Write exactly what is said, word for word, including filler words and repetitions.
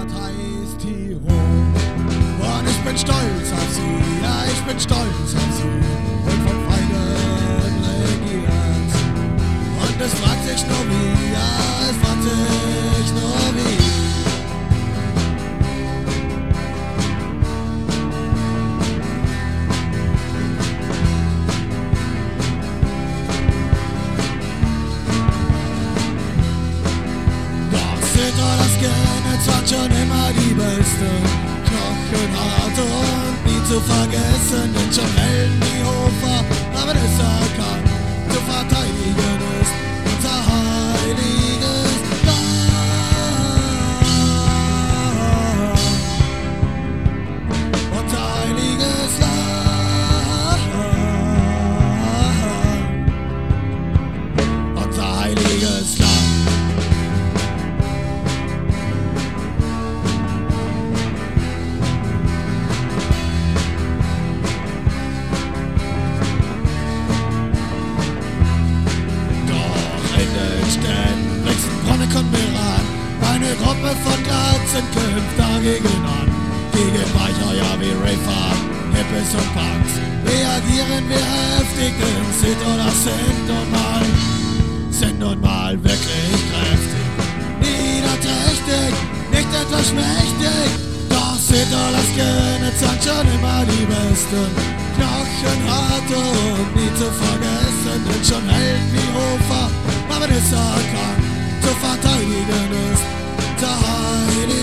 heißt Tirol. Und ich bin stolz auf sie, ja, ich bin stolz auf sie. Und von Freunden regiert. Und es fragt sich nur wie, ja, es fragt sich nur wie. Das Genetz waren schon immer die Beste, knochenhart und nie zu vergessen, denn schon Helden wie Hofer haben es erkannt, zu verteidigen ist unser heiliges Land. Unser heiliges Land. Unser heiliges Land. Eine Gruppe von Glatzen kämpft dagegen an, gegen Weichheuer wie Rafer, Hippies und Punks. Reagieren wir heftig, denn sind oder sind und mal, sind und mal wirklich kräftig. Niederträchtig, nicht etwas schmächtig, doch sind oder Genetz sind schon immer die Besten. Knochenhart und nie zu vergessen, denn schon Helden wie Hofer haben es erkannt, zu verteidigen ist der Heilige.